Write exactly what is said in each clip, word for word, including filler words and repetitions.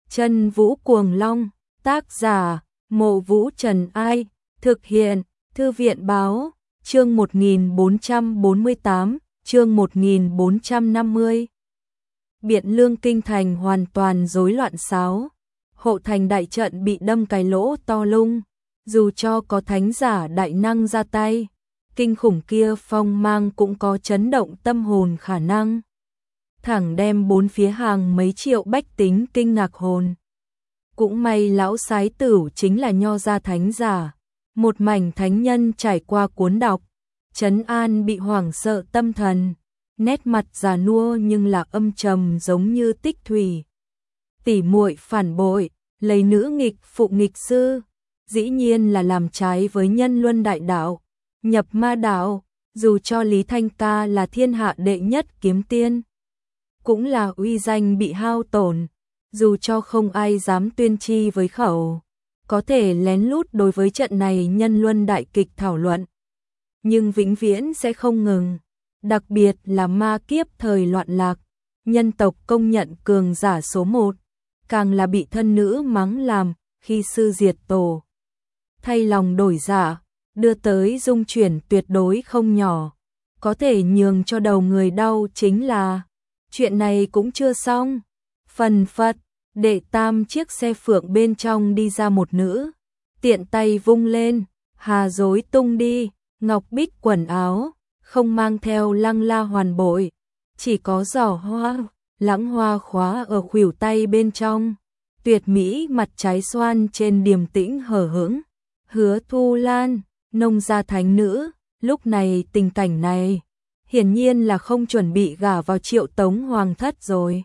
Chân Vũ Cuồng Long, tác giả, Mộ Vũ Trần Ai, thực hiện, Thư viện Báo, chương một nghìn bốn trăm bốn mươi tám, chương một nghìn bốn trăm năm mươi. Biện Lương kinh thành hoàn toàn rối loạn xáo, hộ thành đại trận bị đâm cái lỗ to lung, dù cho có thánh giả đại năng ra tay, kinh khủng kia phong mang cũng có chấn động tâm hồn khả năng. Thẳng đem bốn phía hàng mấy triệu bách tính kinh ngạc hồn. Cũng may lão sái tử chính là nho gia thánh giả, một mảnh thánh nhân trải qua cuốn đọc, trấn an bị hoảng sợ tâm thần, nét mặt già nua nhưng là âm trầm giống như tích thủy. Tỷ muội phản bội, lấy nữ nghịch phụ nghịch sư, dĩ nhiên là làm trái với nhân luân đại đạo, nhập ma đạo, dù cho Lý Thanh Ca là thiên hạ đệ nhất kiếm tiên, cũng là uy danh bị hao tổn, dù cho không ai dám tuyên chi với khẩu, có thể lén lút đối với trận này nhân luân đại kịch thảo luận, nhưng vĩnh viễn sẽ không ngừng, đặc biệt là ma kiếp thời loạn lạc, nhân tộc công nhận cường giả số một, càng là bị thân nữ mắng làm khi sư diệt tổ. Thay lòng đổi dạ, đưa tới dung chuyển tuyệt đối không nhỏ, có thể nhường cho đầu người đau chính là chuyện này cũng chưa xong. Phần phật, đệ tam chiếc xe phượng bên trong đi ra một nữ, tiện tay vung lên, hà rối tung đi, ngọc bích quần áo, không mang theo lăng la hoàn bội, chỉ có giỏ hoa, lãng hoa khóa ở khuỷu tay bên trong, tuyệt mỹ mặt trái xoan trên điềm tĩnh hở hững. Hứa Thu Lan, nông gia thánh nữ, lúc này tình cảnh này, hiển nhiên là không chuẩn bị gả vào Triệu Tống hoàng thất rồi.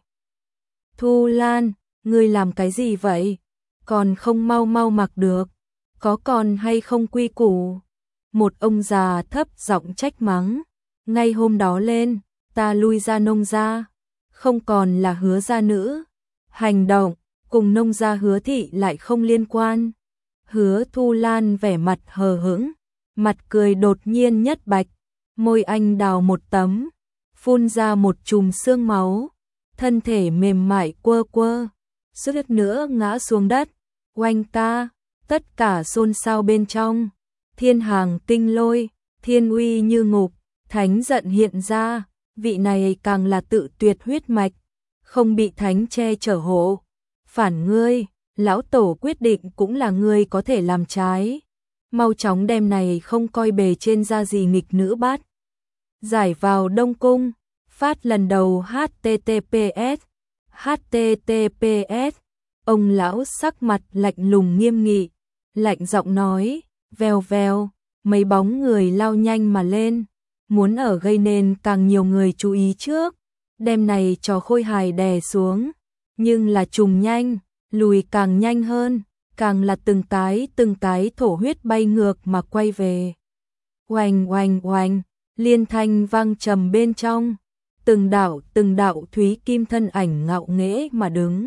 Thu Lan, ngươi làm cái gì vậy? Còn không mau mau mặc được, có còn hay không quy củ? Một ông già thấp giọng trách mắng, ngay hôm đó lên, ta lui ra nông gia, không còn là Hứa gia nữ, hành động cùng nông gia Hứa thị lại không liên quan. Hứa Thu Lan vẻ mặt hờ hững, mặt cười đột nhiên nhất bạch, môi anh đào một tấm, phun ra một chùm xương máu, thân thể mềm mại quơ quơ, suýt nữa ngã xuống đất. Oanh ca, tất cả xôn xao bên trong, thiên hàng kinh lôi, thiên uy như ngục, thánh giận hiện ra, vị này càng là tự tuyệt huyết mạch, không bị thánh che chở hộ. Phản ngươi, lão tổ quyết định cũng là ngươi có thể làm trái. Mau chóng đem này không coi bề trên ra gì nghịch nữ bắt. Giải vào Đông Cung, phát lần đầu H T T P S. H T T P S. Ông lão sắc mặt lạnh lùng nghiêm nghị, lạnh giọng nói, vèo vèo, mấy bóng người lao nhanh mà lên, muốn ở gây nên càng nhiều người chú ý trước, đem này trò khôi hài đè xuống, nhưng là trùng nhanh, lùi càng nhanh hơn, càng là từng cái từng cái thổ huyết bay ngược mà quay về. Oanh oanh oanh, liên thanh vang trầm bên trong, từng đạo từng đạo thúy kim thân ảnh ngạo nghễ mà đứng.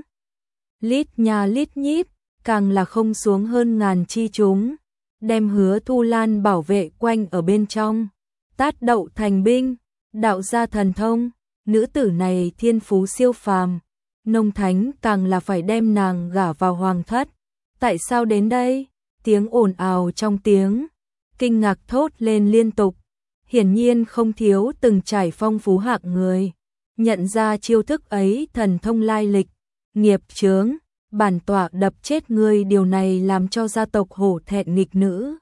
Lít nha lít nhít, càng là không xuống hơn ngàn chi chúng, đem Hứa Thu Lan bảo vệ quanh ở bên trong. Tát đậu thành binh, đạo gia thần thông, nữ tử này thiên phú siêu phàm, nông thánh càng là phải đem nàng gả vào hoàng thất. Tại sao đến đây? Tiếng ồn ào trong tiếng, kinh ngạc thốt lên liên tục, hiển nhiên không thiếu từng trải phong phú hạng người, nhận ra chiêu thức ấy thần thông lai lịch, nghiệp chướng, bản tọa đập chết ngươi, điều này làm cho gia tộc hổ thẹn nghịch nữ.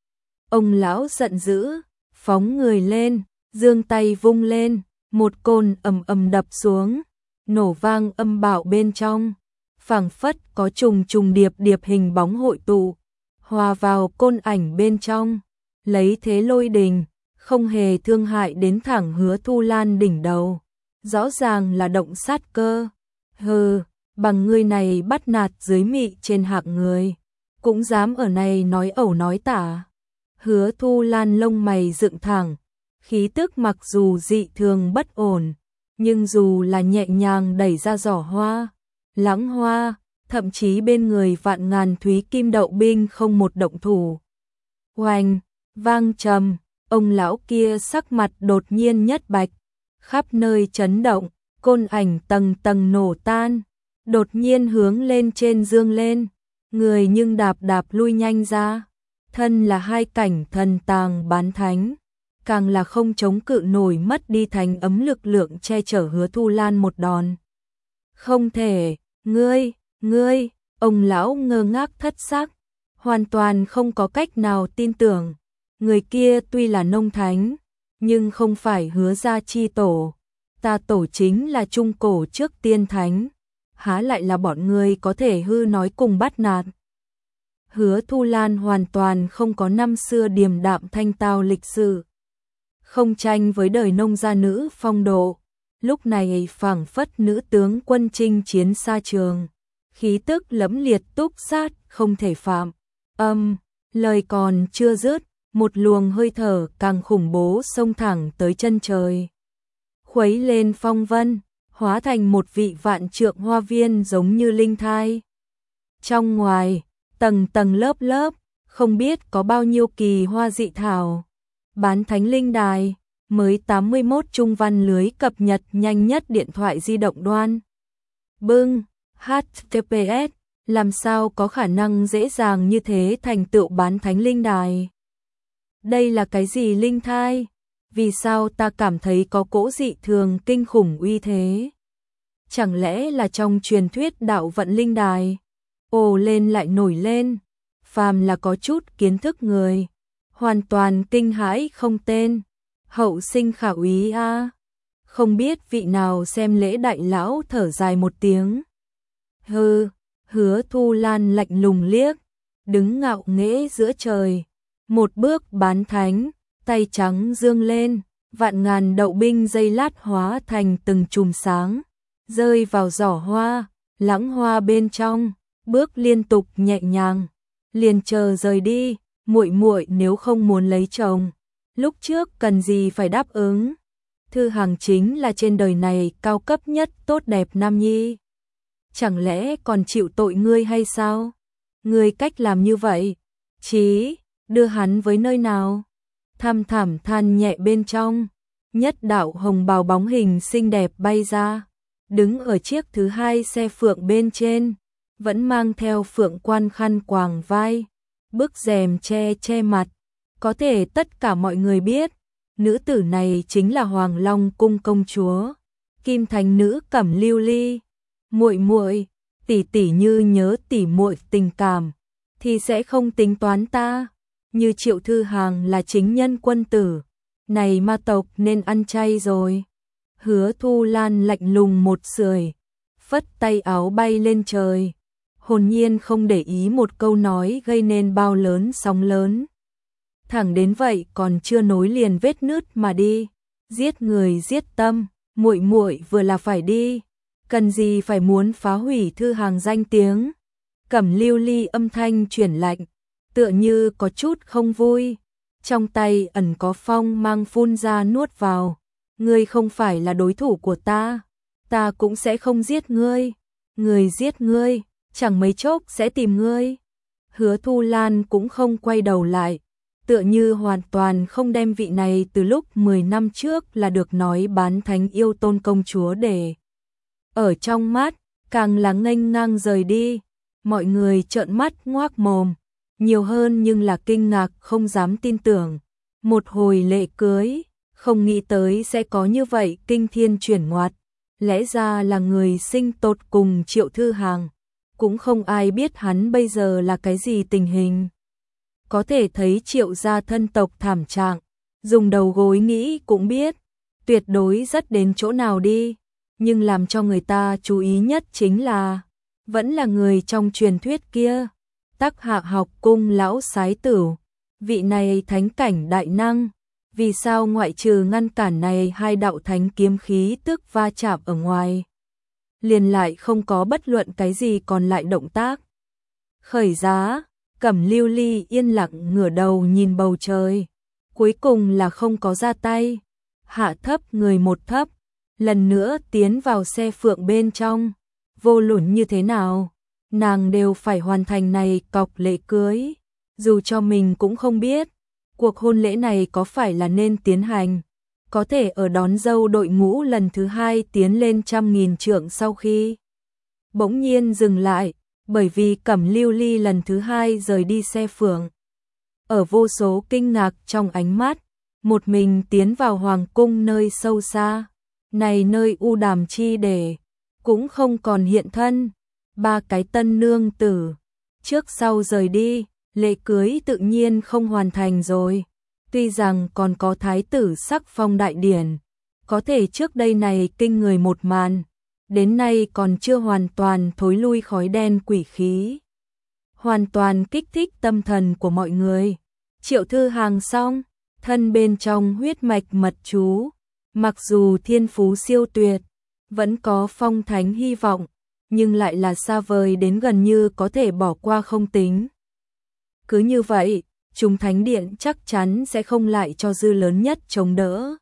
Ông lão giận dữ, phóng người lên, giương tay vung lên, một côn ầm ầm đập xuống, nổ vang âm bạo bên trong, phảng phất có trùng trùng điệp điệp hình bóng hội tụ, hòa vào côn ảnh bên trong, lấy thế lôi đình, không hề thương hại đến thẳng Hứa Thu Lan đỉnh đầu, rõ ràng là động sát cơ. Hừ, bằng ngươi này bắt nạt dưới mị trên hạng người, cũng dám ở này nói ẩu nói tả. Hứa Thu Lan lông mày dựng thẳng, khí tức mặc dù dị thường bất ổn, nhưng dù là nhẹ nhàng đẩy ra giỏ hoa, lãng hoa, thậm chí bên người vạn ngàn thúy kim đậu binh không một động thủ. Oanh, vang trầm, ông lão kia sắc mặt đột nhiên nhất bạch, khắp nơi chấn động, côn ảnh tầng tầng nổ tan, đột nhiên hướng lên trên dương lên, người nhưng đạp đạp lui nhanh ra, thân là hai cảnh thần tàng bán thánh, càng là không chống cự nổi mất đi thành ấm lực lượng che chở Hứa Thu Lan một đòn. Không thể, ngươi, ngươi, ông lão ngơ ngác thất xác, hoàn toàn không có cách nào tin tưởng, người kia tuy là nông thánh, nhưng không phải Hứa gia chi tổ, ta tổ chính là trung cổ trước tiên thánh, há lại là bọn ngươi có thể hư nói cùng bắt nạt. Hứa Thu Lan hoàn toàn không có năm xưa điềm đạm thanh tao lịch sự, không tranh với đời nông gia nữ phong độ, lúc này phảng phất nữ tướng quân chinh chiến xa trường, khí tức lẫm liệt túc sát không thể phạm. Âm, lời còn chưa dứt, một luồng hơi thở càng khủng bố xông thẳng tới chân trời, khuấy lên phong vân, hóa thành một vị vạn trượng hoa viên giống như linh thai. Trong ngoài, tầng tầng lớp lớp, không biết có bao nhiêu kỳ hoa dị thảo. Bán thánh linh đài, mới tám mươi mốt trung văn lưới cập nhật nhanh nhất điện thoại di động đoan. Bưng, hát tê pê ét, làm sao có khả năng dễ dàng như thế thành tựu bán thánh linh đài. Đây là cái gì linh thai? Vì sao ta cảm thấy có cỗ dị thường kinh khủng uy thế? Chẳng lẽ là trong truyền thuyết đạo vận linh đài? Ồ lên lại nổi lên, phàm là có chút kiến thức người, hoàn toàn kinh hãi không tên, hậu sinh khả úy a. Không biết vị nào xem lễ đại lão thở dài một tiếng. Hừ, Hứa Thu Lan lạnh lùng liếc, đứng ngạo nghễ giữa trời, một bước bán thánh, tay trắng dương lên, vạn ngàn đậu binh dây lát hóa thành từng chùm sáng, rơi vào giỏ hoa, lãng hoa bên trong, bước liên tục nhẹ nhàng, liền chờ rời đi, muội muội nếu không muốn lấy chồng, lúc trước cần gì phải đáp ứng. Thư Hằng chính là trên đời này cao cấp nhất tốt đẹp nam nhi. Chẳng lẽ còn chịu tội ngươi hay sao? Ngươi cách làm như vậy, chí đưa hắn với nơi nào? Thăm thẳm than nhẹ bên trong, nhất đạo hồng bào bóng hình xinh đẹp bay ra, đứng ở chiếc thứ hai xe phượng bên trên, vẫn mang theo phượng quan khăn quàng vai, bức rèm che che mặt, có thể tất cả mọi người biết, nữ tử này chính là Hoàng Long cung công chúa, Kim Thành nữ Cẩm Lưu Ly. Muội muội, tỷ tỷ như nhớ tỷ muội tình cảm, thì sẽ không tính toán ta. Như Triệu Thư Hằng là chính nhân quân tử, này ma tộc nên ăn chay rồi. Hứa Thu Lan lạnh lùng một sưởi, phất tay áo bay lên trời, hồn nhiên không để ý một câu nói gây nên bao lớn sóng lớn. Thẳng đến vậy còn chưa nối liền vết nứt mà đi, giết người giết tâm, muội muội vừa là phải đi, cần gì phải muốn phá hủy Thư Hằng danh tiếng. Cẩm Lưu Ly âm thanh chuyển lạnh, tựa như có chút không vui, trong tay ẩn có phong mang phun ra nuốt vào. Ngươi không phải là đối thủ của ta, ta cũng sẽ không giết ngươi, người giết ngươi, chẳng mấy chốc sẽ tìm ngươi. Hứa Thu Lan cũng không quay đầu lại, tựa như hoàn toàn không đem vị này từ lúc mười năm trước là được nói bán thánh yêu tôn công chúa để ở trong mắt, càng là nghênh ngang rời đi. Mọi người trợn mắt ngoác mồm, nhiều hơn nhưng là kinh ngạc không dám tin tưởng. Một hồi lễ cưới, không nghĩ tới sẽ có như vậy kinh thiên chuyển ngoặt. Lẽ ra là người sinh tột cùng Triệu Thư Hằng, cũng không ai biết hắn bây giờ là cái gì tình hình. Có thể thấy Triệu gia thân tộc thảm trạng, dùng đầu gối nghĩ cũng biết, tuyệt đối rất đến chỗ nào đi. Nhưng làm cho người ta chú ý nhất chính là, vẫn là người trong truyền thuyết kia, Tắc Hạ học cung lão sái tử, vị này thánh cảnh đại năng, vì sao ngoại trừ ngăn cản này hai đạo thánh kiếm khí tức va chạm ở ngoài, liền lại không có bất luận cái gì còn lại động tác. Khởi giá, Cẩm Lưu Ly yên lặng ngửa đầu nhìn bầu trời, cuối cùng là không có ra tay, hạ thấp người một thấp, lần nữa tiến vào xe phượng bên trong. Vô luận như thế nào, nàng đều phải hoàn thành này cọc lễ cưới, dù cho mình cũng không biết cuộc hôn lễ này có phải là nên tiến hành. Có thể ở đón dâu đội ngũ lần thứ hai tiến lên trăm nghìn trượng sau khi bỗng nhiên dừng lại, bởi vì Cẩm Lưu Ly lần thứ hai rời đi xe phượng. Ở vô số kinh ngạc trong ánh mắt, một mình tiến vào hoàng cung nơi sâu xa, này nơi U Đàm chi để, cũng không còn hiện thân, ba cái tân nương tử, trước sau rời đi, lễ cưới tự nhiên không hoàn thành rồi, tuy rằng còn có thái tử sắc phong đại điển, có thể trước đây này kinh người một màn, đến nay còn chưa hoàn toàn thối lui khói đen quỷ khí, hoàn toàn kích thích tâm thần của mọi người. Triệu Thư Hàng xong, thân bên trong huyết mạch mật chú, mặc dù thiên phú siêu tuyệt, vẫn có phong thánh hy vọng, nhưng lại là xa vời đến gần như có thể bỏ qua không tính. Cứ như vậy, chúng thánh điện chắc chắn sẽ không lại cho dư lớn nhất chống đỡ.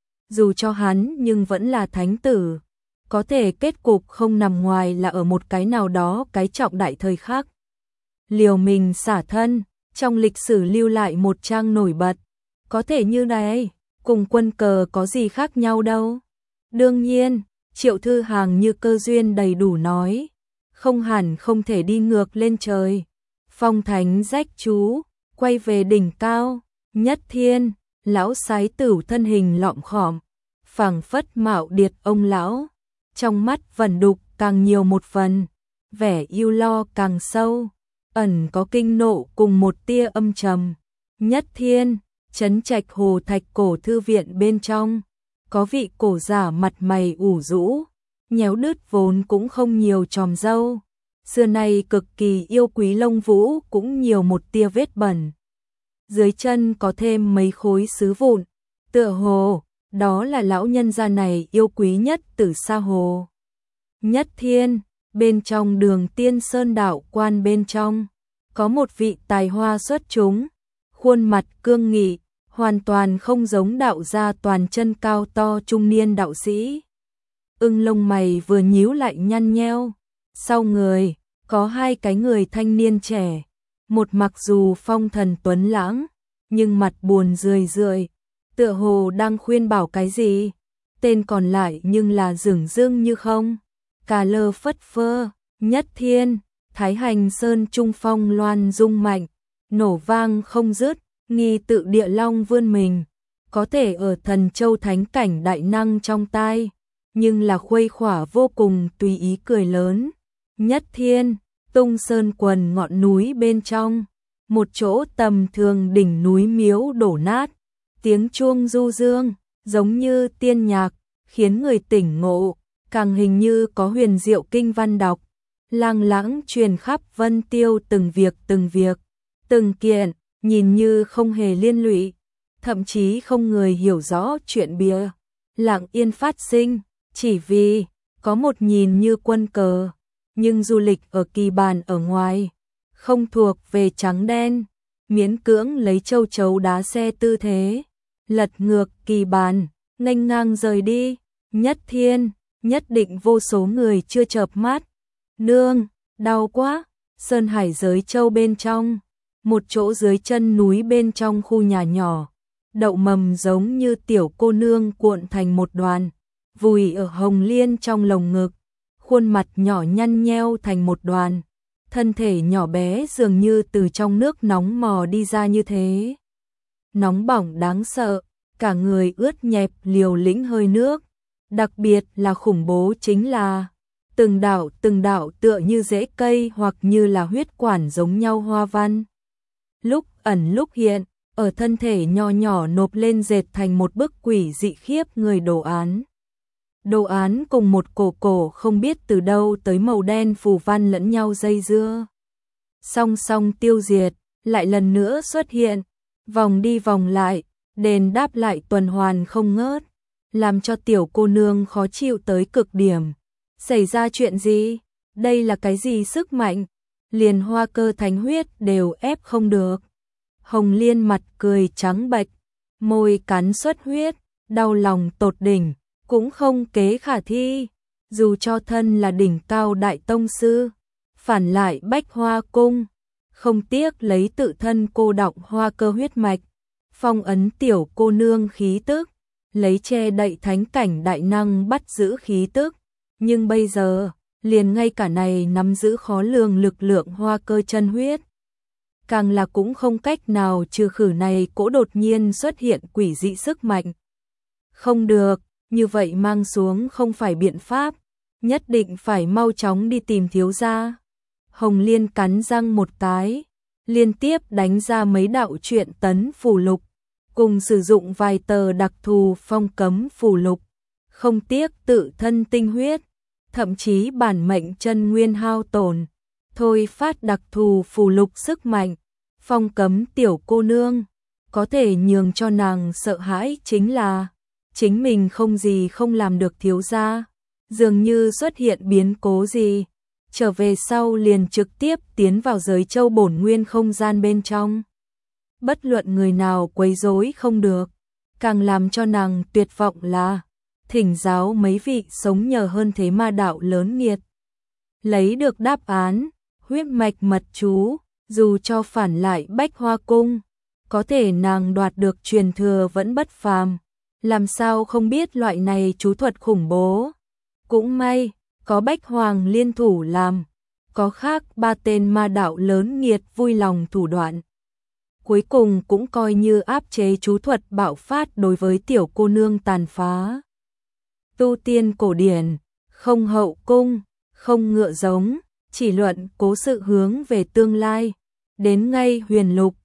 Dù cho hắn nhưng vẫn là thánh tử, có thể kết cục không nằm ngoài là ở một cái nào đó cái trọng đại thời khắc. Liều mình xả thân, trong lịch sử lưu lại một trang nổi bật, có thể như này, cùng quân cờ có gì khác nhau đâu. Đương nhiên, Triệu Thư Hàng như cơ duyên đầy đủ nói, không hẳn không thể đi ngược lên trời. Phong thánh rách chú, quay về đỉnh cao, nhất thiên, lão sái tửu thân hình lọm khọm, phảng phất mạo điệt ông lão, trong mắt vẩn đục càng nhiều một phần, vẻ yêu lo càng sâu, ẩn có kinh nộ cùng một tia âm trầm. Nhất thiên, trấn trạch hồ thạch cổ thư viện bên trong, có vị cổ giả mặt mày ủ rũ, nhéo đứt vốn cũng không nhiều tròm râu, xưa nay cực kỳ yêu quý lông vũ cũng nhiều một tia vết bẩn. Dưới chân có thêm mấy khối sứ vụn, tựa hồ, đó là lão nhân gia này yêu quý nhất từ xa hồ. Nhất thiên, bên trong đường Tiên Sơn đạo quan bên trong, có một vị tài hoa xuất chúng, khuôn mặt cương nghị, hoàn toàn không giống đạo gia toàn chân cao to trung niên đạo sĩ. Ưng lông mày vừa nhíu lại nhăn nheo, sau người, có hai cái người thanh niên trẻ, một mặc dù phong thần tuấn lãng, nhưng mặt buồn rười rượi, tựa hồ đang khuyên bảo cái gì, tên còn lại nhưng là dửng dưng như không, cà lơ phất phơ. Nhất thiên, Thái Hành Sơn trung phong loan rung mạnh, nổ vang không dứt, nghi tự địa long vươn mình, có thể ở thần châu thánh cảnh đại năng trong tai, nhưng là khuây khỏa vô cùng tùy ý cười lớn. Nhất thiên, Tung Sơn quần ngọn núi bên trong, một chỗ tầm thường đỉnh núi miếu đổ nát, tiếng chuông du dương, giống như tiên nhạc, khiến người tỉnh ngộ, càng hình như có huyền diệu kinh văn đọc, lang lãng truyền khắp Vân Tiêu từng việc từng việc, từng kiện, nhìn như không hề liên lụy, thậm chí không người hiểu rõ chuyện bìa, lặng yên phát sinh, chỉ vì có một nhìn như quân cờ, nhưng du lịch ở kỳ bàn ở ngoài, không thuộc về trắng đen, miễn cưỡng lấy châu chấu đá xe tư thế, lật ngược kỳ bàn, nghênh ngang rời đi. Nhất thiên, nhất định vô số người chưa chợp mắt. Nương, đau quá. Sơn Hải giới châu bên trong, một chỗ dưới chân núi bên trong khu nhà nhỏ, đậu mầm giống như tiểu cô nương cuộn thành một đoàn, vùi ở hồng liên trong lồng ngực, khuôn mặt nhỏ nhăn nheo thành một đoàn, thân thể nhỏ bé dường như từ trong nước nóng mò đi ra như thế. Nóng bỏng đáng sợ, cả người ướt nhẹp liều lĩnh hơi nước, đặc biệt là khủng bố chính là từng đạo từng đạo tựa như rễ cây hoặc như là huyết quản giống nhau hoa văn. Lúc ẩn lúc hiện, ở thân thể nho nhỏ nộp lên dệt thành một bức quỷ dị khiếp người đồ án. Đồ án cùng một cổ cổ không biết từ đâu tới màu đen phù văn lẫn nhau dây dưa. Song song tiêu diệt, lại lần nữa xuất hiện, vòng đi vòng lại, đền đáp lại tuần hoàn không ngớt, làm cho tiểu cô nương khó chịu tới cực điểm. Xảy ra chuyện gì? Đây là cái gì sức mạnh? Liền hoa cơ thánh huyết đều ép không được. Hồng Liên mặt cười trắng bệch, môi cắn xuất huyết, đau lòng tột đỉnh, cũng không kế khả thi. Dù cho thân là đỉnh cao đại tông sư, phản lại Bách Hoa cung, không tiếc lấy tự thân cô đọng hoa cơ huyết mạch, phong ấn tiểu cô nương khí tức, lấy che đậy thánh cảnh đại năng bắt giữ khí tức. Nhưng bây giờ, liền ngay cả này nắm giữ khó lường lực lượng hoa cơ chân huyết. Càng là cũng không cách nào trừ khử này cỗ đột nhiên xuất hiện quỷ dị sức mạnh. Không được, như vậy mang xuống không phải biện pháp, nhất định phải mau chóng đi tìm thiếu gia. Hồng Liên cắn răng một cái, liên tiếp đánh ra mấy đạo truyện tấn phù lục, cùng sử dụng vài tờ đặc thù phong cấm phù lục, không tiếc tự thân tinh huyết, thậm chí bản mệnh chân nguyên hao tổn, thôi phát đặc thù phù lục sức mạnh, phong cấm tiểu cô nương, có thể nhường cho nàng sợ hãi chính là chính mình không gì không làm được thiếu gia, dường như xuất hiện biến cố gì, trở về sau liền trực tiếp tiến vào giới châu bổn nguyên không gian bên trong. Bất luận người nào quấy rối không được, càng làm cho nàng tuyệt vọng là thỉnh giáo mấy vị sống nhờ hơn thế ma đạo lớn nghiệt. Lấy được đáp án, huyết mạch mật chú, dù cho phản lại Bách Hoa Cung, có thể nàng đoạt được truyền thừa vẫn bất phàm, làm sao không biết loại này chú thuật khủng bố. Cũng may, có Bách Hoàng liên thủ làm, có khác ba tên ma đạo lớn nghiệt vui lòng thủ đoạn. Cuối cùng cũng coi như áp chế chú thuật bạo phát đối với tiểu cô nương tàn phá. Tu tiên cổ điển, không hậu cung, không ngựa giống, chỉ luận cố sự hướng về tương lai, đến ngay huyền lục,